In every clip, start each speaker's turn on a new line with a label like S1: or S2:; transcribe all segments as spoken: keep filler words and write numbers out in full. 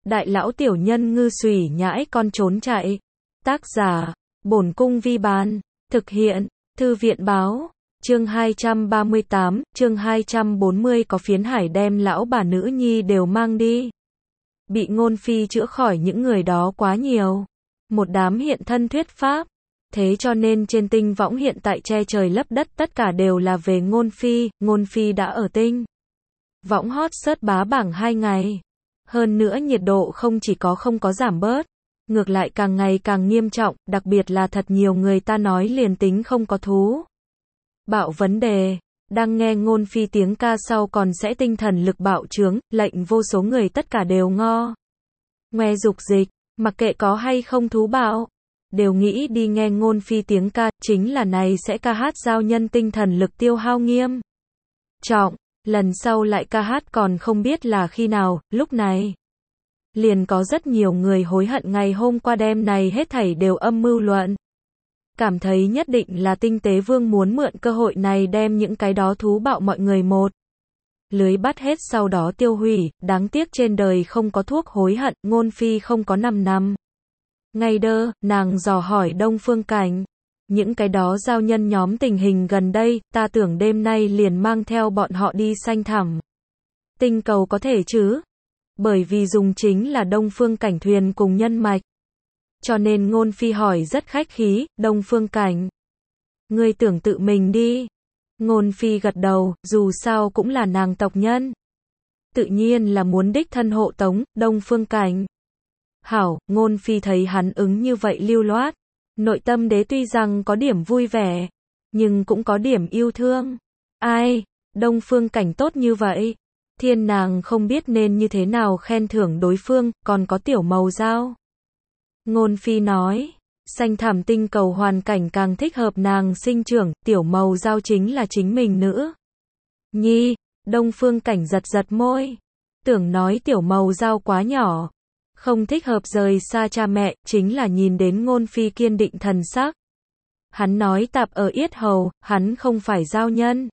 S1: Đại lão tiểu nhân ngư xùy nhãi con trốn chạy. Tác giả, Bổn Cung Vi Bán. Thực hiện, Thư viện Báo. Chương hai trăm ba mươi tám, chương hai trăm bốn mươi có phiến hải đem lão bà nữ nhi đều mang đi. Bị ngôn phi chữa khỏi những người đó quá nhiều. Một đám hiện thân thuyết pháp. Thế cho nên trên tinh võng hiện tại che trời lấp đất tất cả đều là về ngôn phi, ngôn phi đã ở tinh võng hot search bá bảng hai ngày. Hơn nữa nhiệt độ không chỉ có không có giảm bớt, ngược lại càng ngày càng nghiêm trọng, đặc biệt là thật nhiều người ta nói liền tính không có thú bạo vấn đề, đang nghe ngôn phi tiếng ca sau còn sẽ tinh thần lực bạo trướng, lệnh vô số người tất cả đều ngo ngoe dục dịch, mặc kệ có hay không thú bạo, đều nghĩ đi nghe ngôn phi tiếng ca, chính là này sẽ ca hát giao nhân tinh thần lực tiêu hao nghiêm trọng, lần sau lại ca hát còn không biết là khi nào, lúc này liền có rất nhiều người hối hận ngày hôm qua đêm này hết thảy đều âm mưu luận. Cảm thấy nhất định là tinh tế vương muốn mượn cơ hội này đem những cái đó thú bạo mọi người một lưới bắt hết sau đó tiêu hủy, đáng tiếc trên đời không có thuốc hối hận, ngôn phi không có năm năm. Ngay đơ, nàng dò hỏi Đông Phương Cảnh. Những cái đó giao nhân nhóm tình hình gần đây, ta tưởng đêm nay liền mang theo bọn họ đi xanh thẳm tinh cầu có thể chứ? Bởi vì dùng chính là Đông Phương Cảnh thuyền cùng nhân mạch. Cho nên ngôn phi hỏi rất khách khí, Đông Phương Cảnh. Ngươi tưởng tự mình đi. Ngôn phi gật đầu, dù sao cũng là nàng tộc nhân. Tự nhiên là muốn đích thân hộ tống, Đông Phương Cảnh. Hảo, ngôn phi thấy hắn ứng như vậy lưu loát. Nội tâm đế tuy rằng có điểm vui vẻ, nhưng cũng có điểm yêu thương. Ai, Đông Phương Cảnh tốt như vậy. Thiên nàng không biết nên như thế nào khen thưởng đối phương, còn có tiểu màu dao. Ngôn phi nói, xanh thẳm tinh cầu hoàn cảnh càng thích hợp nàng sinh trưởng, tiểu màu dao chính là chính mình nữ nhi. Đông Phương Cảnh giật giật môi, tưởng nói tiểu màu dao quá nhỏ, không thích hợp rời xa cha mẹ, chính là nhìn đến ngôn phi kiên định thần sắc. Hắn nói tạp ở yết hầu, hắn không phải giao nhân.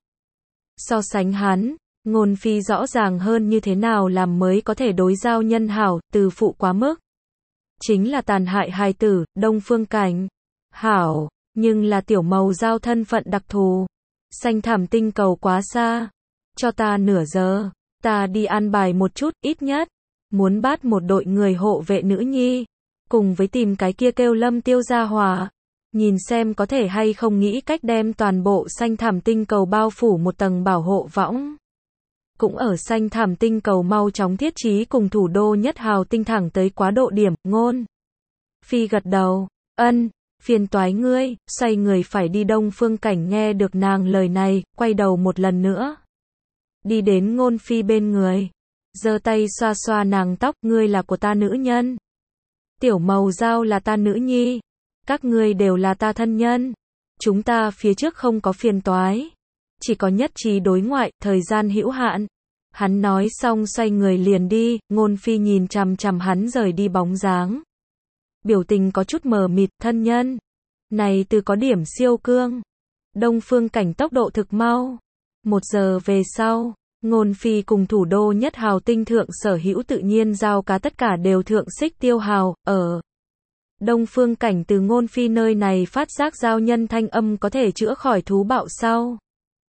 S1: So sánh hắn, ngôn phi rõ ràng hơn như thế nào làm mới có thể đối giao nhân hảo, từ phụ quá mức. Chính là tàn hại hài tử, Đông Phương Cảnh. Hảo, nhưng là tiểu màu giao thân phận đặc thù. Xanh thẳm tinh cầu quá xa. Cho ta nửa giờ, ta đi an bài một chút, ít nhất. Muốn bắt một đội người hộ vệ nữ nhi. Cùng với tìm cái kia kêu Lâm Tiêu gia hỏa. Nhìn xem có thể hay không nghĩ cách đem toàn bộ xanh thẳm tinh cầu bao phủ một tầng bảo hộ võng. Cũng ở xanh thẳm tinh cầu mau chóng thiết trí cùng thủ đô nhất hào tinh thẳng tới quá độ điểm, ngôn phi gật đầu, ân, phiền toái ngươi, xoay người phải đi. Đông Phương Cảnh nghe được nàng lời này, quay đầu một lần nữa. Đi đến ngôn phi bên người, giơ tay xoa xoa nàng tóc, ngươi là của ta nữ nhân. Tiểu màu dao là ta nữ nhi. Các ngươi đều là ta thân nhân. Chúng ta phía trước không có phiền toái. Chỉ có nhất trí đối ngoại, thời gian hữu hạn. Hắn nói xong xoay người liền đi, ngôn phi nhìn chằm chằm hắn rời đi bóng dáng. Biểu tình có chút mờ mịt, thân nhân. Này từ có điểm siêu cương. Đông Phương Cảnh tốc độ thực mau. Một giờ về sau, ngôn phi cùng thủ đô nhất hào tinh thượng sở hữu tự nhiên giao cá tất cả đều thượng xích tiêu hào, ở. Đông Phương Cảnh từ ngôn phi nơi này phát giác giao nhân thanh âm có thể chữa khỏi thú bạo sau.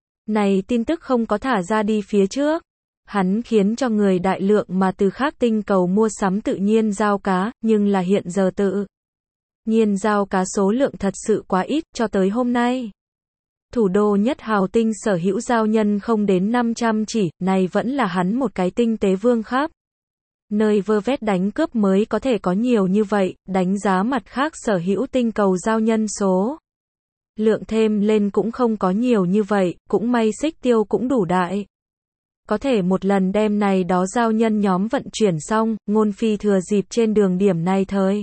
S1: Này tin tức không có thả ra đi phía trước. Hắn khiến cho người đại lượng mà từ khác tinh cầu mua sắm tự nhiên giao cá, nhưng là hiện giờ tự nhiên giao cá số lượng thật sự quá ít, cho tới hôm nay. Thủ đô nhất hào tinh sở hữu giao nhân không đến năm trăm chỉ, này vẫn là hắn một cái tinh tế vương khắp. Nơi vơ vét đánh cướp mới có thể có nhiều như vậy, đánh giá mặt khác sở hữu tinh cầu giao nhân số. Lượng thêm lên cũng không có nhiều như vậy, cũng may xích tiêu cũng đủ đại. Có thể một lần đem này đó giao nhân nhóm vận chuyển xong, ngôn phi thừa dịp trên đường điểm này thời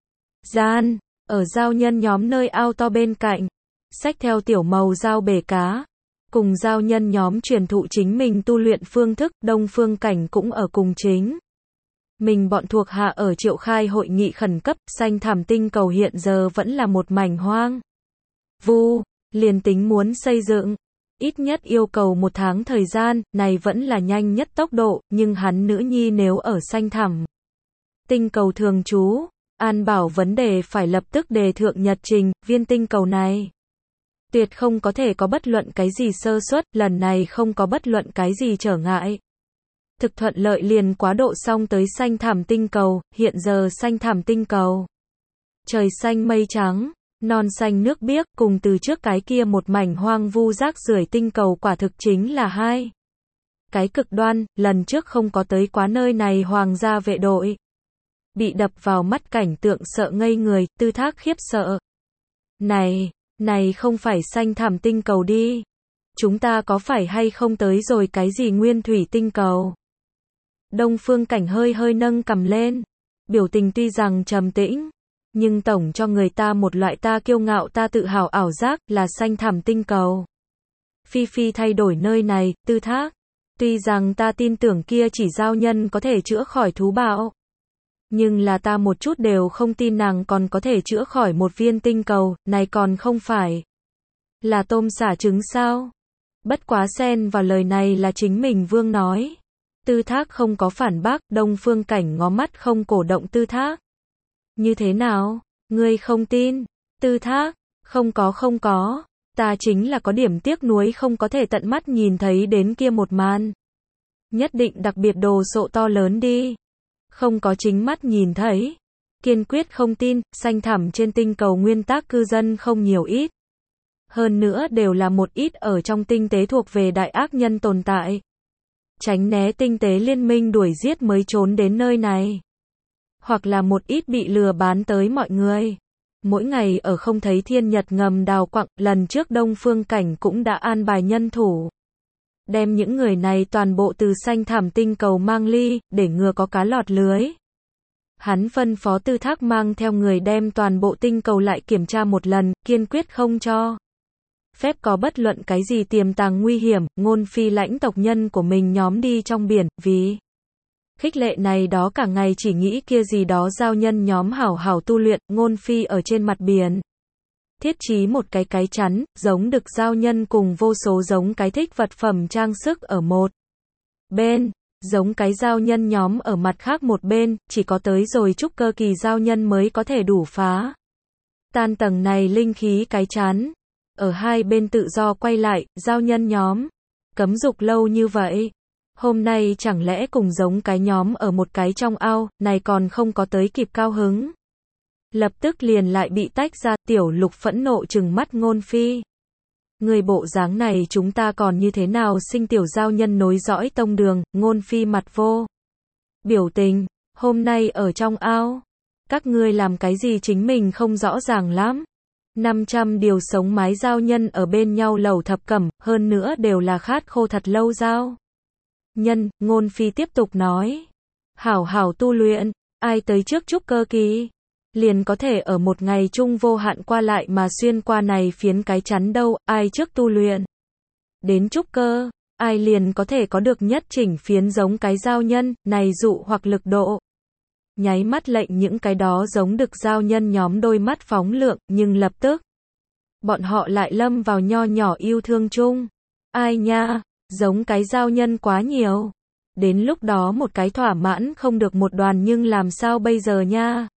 S1: gian, ở giao nhân nhóm nơi ao to bên cạnh, xách theo tiểu màu dao bể cá, cùng giao nhân nhóm truyền thụ chính mình tu luyện phương thức. Đông Phương Cảnh cũng ở cùng chính mình bọn thuộc hạ ở triệu khai hội nghị khẩn cấp. Xanh thẳm tinh cầu hiện giờ vẫn là một mảnh hoang vu, liền tính muốn xây dựng, ít nhất yêu cầu một tháng thời gian, này vẫn là nhanh nhất tốc độ, nhưng hắn nữ nhi nếu ở xanh thẳm Tinh cầu thường trú, An bảo vấn đề phải lập tức đề thượng nhật trình, viên tinh cầu này. Tuyệt không có thể có bất luận cái gì sơ suất, lần này không có bất luận cái gì trở ngại. Thực thuận lợi liền quá độ xong tới xanh thảm tinh cầu, hiện giờ xanh thảm tinh cầu. Trời xanh mây trắng, non xanh nước biếc, cùng từ trước cái kia một mảnh hoang vu rác rưởi tinh cầu quả thực chính là hai cái cực đoan, lần trước không có tới quá nơi này hoàng gia vệ đội. Bị đập vào mắt cảnh tượng sợ ngây người, Tư Thác khiếp sợ. Này, này không phải xanh thảm tinh cầu đi. Chúng ta có phải hay không tới rồi cái gì nguyên thủy tinh cầu? Đông Phương Cảnh hơi hơi nâng cằm lên. Biểu tình tuy rằng trầm tĩnh, nhưng tổng cho người ta một loại ta kiêu ngạo ta tự hào ảo giác là xanh thảm tinh cầu. Phi Phi thay đổi nơi này, Tư Thác. Tuy rằng ta tin tưởng kia chỉ giao nhân có thể chữa khỏi thú bạo. Nhưng là ta một chút đều không tin nàng còn có thể chữa khỏi một viên tinh cầu, này còn không phải là tôm xả trứng sao? Bất quá xen vào lời này là chính mình Vương nói. Tư Thác không có phản bác, Đông Phương Cảnh ngó mắt không cổ động Tư Thác. Như thế nào? Ngươi không tin? Tư Thác, không có không có. Ta chính là có điểm tiếc nuối không có thể tận mắt nhìn thấy đến kia một màn. Nhất định đặc biệt đồ sộ to lớn đi. Không có chính mắt nhìn thấy. Kiên quyết không tin, xanh thẳm trên tinh cầu nguyên tắc cư dân không nhiều ít. Hơn nữa đều là một ít ở trong tinh tế thuộc về đại ác nhân tồn tại. Tránh né tinh tế liên minh đuổi giết mới trốn đến nơi này. Hoặc là một ít bị lừa bán tới mọi người. Mỗi ngày ở không thấy thiên nhật ngầm đào quặng, lần trước Đông Phương Cảnh cũng đã an bài nhân thủ. Đem những người này toàn bộ từ xanh thảm tinh cầu mang ly, để ngừa có cá lọt lưới. Hắn phân phó Tư Thác mang theo người đem toàn bộ tinh cầu lại kiểm tra một lần, kiên quyết không cho phép có bất luận cái gì tiềm tàng nguy hiểm, Ngôn Phi lãnh tộc nhân của mình nhóm đi trong biển, vì khích lệ này đó cả ngày chỉ nghĩ kia gì đó giao nhân nhóm hảo hảo tu luyện, Ngôn Phi ở trên mặt biển. Thiết trí một cái cái chắn, giống đực giao nhân cùng vô số giống cái thích vật phẩm trang sức ở một bên, giống cái giao nhân nhóm ở mặt khác một bên, chỉ có tới rồi trúc cơ kỳ giao nhân mới có thể đủ phá tan tầng này linh khí cái chắn. Ở hai bên tự do quay lại, giao nhân nhóm cấm dục lâu như vậy. Hôm nay chẳng lẽ cùng giống cái nhóm ở một cái trong ao, này còn không có tới kịp cao hứng. Lập tức liền lại bị tách ra, Tiểu Lục phẫn nộ trừng mắt Ngôn Phi. Người bộ dáng này chúng ta còn như thế nào sinh tiểu giao nhân nối dõi tông đường, Ngôn Phi mặt vô biểu tình, hôm nay ở trong ao. Các ngươi làm cái gì chính mình không rõ ràng lắm. năm trăm điều sống mái giao nhân ở bên nhau lầu thập cẩm, hơn nữa đều là khát khô thật lâu giao nhân, Ngôn Phi tiếp tục nói. Hảo hảo tu luyện, ai tới trước trúc cơ kỳ, liền có thể ở một ngày chung vô hạn qua lại mà xuyên qua này phiến cái chắn đâu, ai trước tu luyện đến trúc cơ, ai liền có thể có được nhất chỉnh phiến giống cái giao nhân, này dụ hoặc lực độ. Nháy mắt lệnh những cái đó giống đực giao nhân nhóm đôi mắt phóng lượng, nhưng lập tức bọn họ lại lâm vào nho nhỏ yêu thương chung. Ai nha, giống cái giao nhân quá nhiều. Đến lúc đó một cái thỏa mãn không được một đoàn nhưng làm sao bây giờ nha.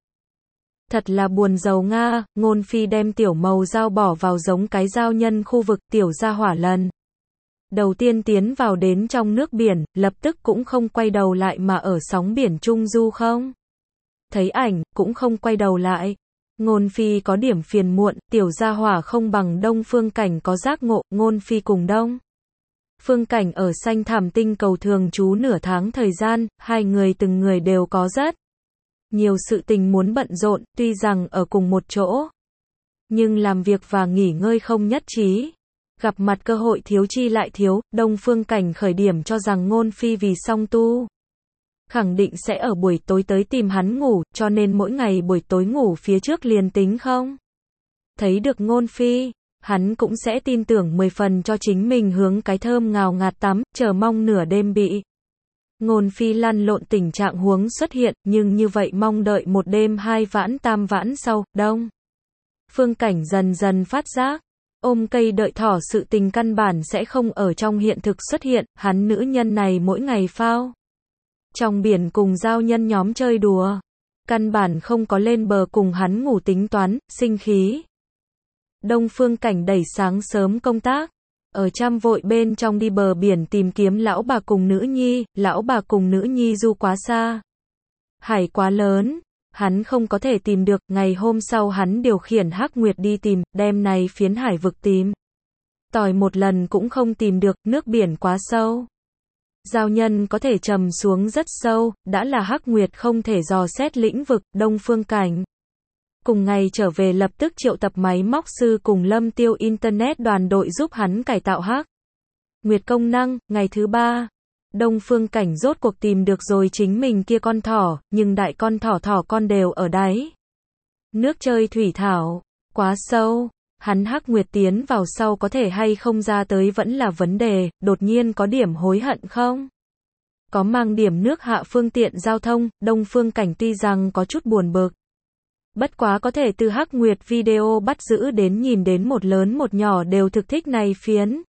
S1: Thật là buồn rầu nga, Ngôn Phi đem tiểu màu dao bỏ vào giống cái giao nhân khu vực tiểu gia hỏa lần đầu tiên tiến vào đến trong nước biển, lập tức cũng không quay đầu lại mà ở sóng biển trung du không. Thấy ảnh, cũng không quay đầu lại. Ngôn Phi có điểm phiền muộn, tiểu gia hỏa không bằng Đông Phương Cảnh có giác ngộ, Ngôn Phi cùng Đông Phương Cảnh ở xanh thảm tinh cầu thường trú nửa tháng thời gian, hai người từng người đều có rất nhiều sự tình muốn bận rộn, tuy rằng ở cùng một chỗ, nhưng làm việc và nghỉ ngơi không nhất trí. Gặp mặt cơ hội thiếu chi lại thiếu, Đông Phương Cảnh khởi điểm cho rằng Ngôn Phi vì song tu khẳng định sẽ ở buổi tối tới tìm hắn ngủ, cho nên mỗi ngày buổi tối ngủ phía trước liền tính không thấy được Ngôn Phi, hắn cũng sẽ tin tưởng mười phần cho chính mình hướng cái thơm ngào ngạt tắm, chờ mong nửa đêm bị Ngôn Phi lăn lộn tình trạng huống xuất hiện, nhưng như vậy mong đợi một đêm hai vãn tam vãn sau, Đông Phương Cảnh dần dần phát giác, ôm cây đợi thỏ sự tình căn bản sẽ không ở trong hiện thực xuất hiện, hắn nữ nhân này mỗi ngày phao trong biển cùng giao nhân nhóm chơi đùa, Căn bản không có lên bờ cùng hắn ngủ tính toán, sinh khí. Đông Phương Cảnh đẩy sáng sớm công tác. Ở trăm vội bên trong đi bờ biển tìm kiếm lão bà cùng nữ nhi, lão bà cùng nữ nhi du quá xa. Hải quá lớn, hắn không có thể tìm được, ngày hôm sau hắn điều khiển Hắc Nguyệt đi tìm, đem này phiến hải vực tìm. Tỏi một lần cũng không tìm được, nước biển quá sâu. Giao nhân có thể trầm xuống rất sâu, đã là Hắc Nguyệt không thể dò xét lĩnh vực, Đông Phương Cảnh. Cùng ngày trở về lập tức triệu tập máy móc sư cùng Lâm Tiêu Internet đoàn đội giúp hắn cải tạo Hắc Nguyệt công năng, ngày thứ ba. Đông Phương Cảnh rốt cuộc tìm được rồi chính mình kia con thỏ, nhưng đại con thỏ thỏ con đều ở đáy. Nước chơi thủy thảo, quá sâu, hắn Hắc Nguyệt tiến vào sau có thể hay không ra tới vẫn là vấn đề, đột nhiên có điểm hối hận không? Có mang điểm nước hạ phương tiện giao thông, Đông Phương Cảnh tuy rằng có chút buồn bực. Bất quá có thể từ Hắc Nguyệt video bắt giữ đến nhìn đến một lớn một nhỏ đều thực thích này phiến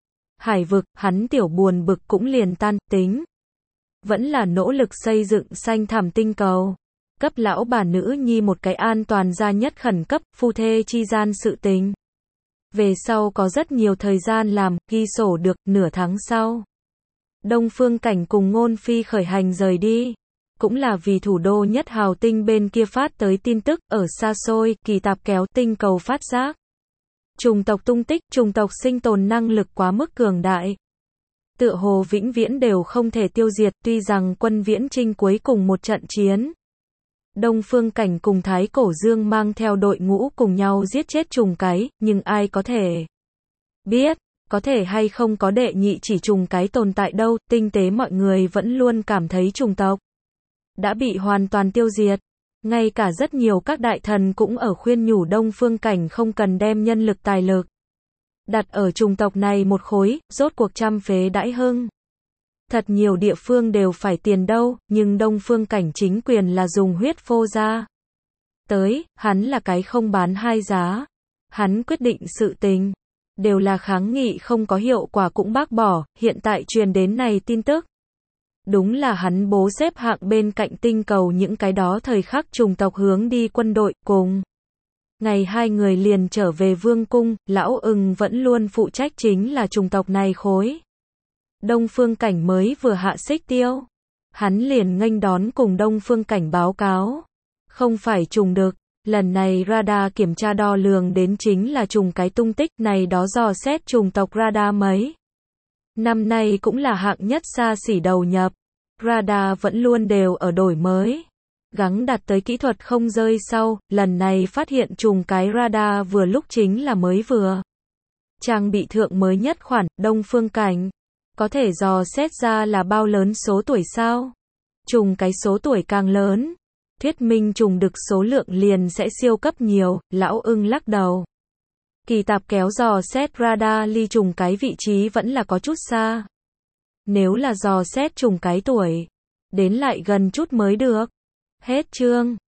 S1: hải vực, hắn tiểu buồn bực cũng liền tan, tính. Vẫn là nỗ lực xây dựng xanh thảm tinh cầu. Cấp lão bà nữ nhi một cái an toàn gia nhất khẩn cấp, phu thê chi gian sự tình. Về sau có rất nhiều thời gian làm, ghi sổ được, nửa tháng sau. Đông Phương Cảnh cùng Ngôn Phi khởi hành rời đi. Cũng là vì thủ đô nhất hào tinh bên kia phát tới tin tức, ở xa xôi, kỳ tạp kéo tinh cầu phát giác. Chủng tộc tung tích, chủng tộc sinh tồn năng lực quá mức cường đại. Tựa hồ vĩnh viễn đều không thể tiêu diệt, tuy rằng quân viễn trinh cuối cùng một trận chiến. Đông Phương Cảnh cùng Thái Cổ Dương mang theo đội ngũ cùng nhau giết chết trùng cái, nhưng ai có thể biết, có thể hay không có đệ nhị chỉ trùng cái tồn tại đâu, tinh tế mọi người vẫn luôn cảm thấy trùng tộc đã bị hoàn toàn tiêu diệt. Ngay cả rất nhiều các đại thần cũng ở khuyên nhủ Đông Phương Cảnh không cần đem nhân lực tài lực đặt ở chủng tộc này một khối, rốt cuộc trăm phế đãi hưng. Thật nhiều địa phương đều phải tiền đâu, nhưng Đông Phương Cảnh chính quyền là dùng huyết phô ra. Tới, hắn là cái không bán hai giá. Hắn quyết định sự tình. Đều là kháng nghị không có hiệu quả cũng bác bỏ, hiện tại truyền đến này tin tức. Đúng là hắn bố xếp hạng bên cạnh tinh cầu những cái đó thời khắc chủng tộc hướng đi quân đội, cùng. Ngày hai người liền trở về vương cung, lão ưng vẫn luôn phụ trách chính là chủng tộc này khối. Đông Phương Cảnh mới vừa hạ xích tiêu. Hắn liền nghênh đón cùng Đông Phương Cảnh báo cáo. Không phải trùng đực, lần này radar kiểm tra đo lường đến chính là trùng cái tung tích này đó dò xét chủng tộc radar mấy. Năm nay cũng là hạng nhất xa xỉ đầu nhập. Radar vẫn luôn đều ở đổi mới. Gắng đặt tới kỹ thuật không rơi sau, lần này phát hiện trùng cái radar vừa lúc chính là mới vừa. Trang bị thượng mới nhất khoản, Đông Phương Cảnh. Có thể dò xét ra là bao lớn số tuổi sao? Trùng cái số tuổi càng lớn. Thuyết minh trùng đực số lượng liền sẽ siêu cấp nhiều, lão ưng lắc đầu. Kỳ tạp kéo dò xét radar ly trùng cái vị trí vẫn là có chút xa. Nếu là dò xét trùng cái tuổi, đến lại gần chút mới được. Hết chương.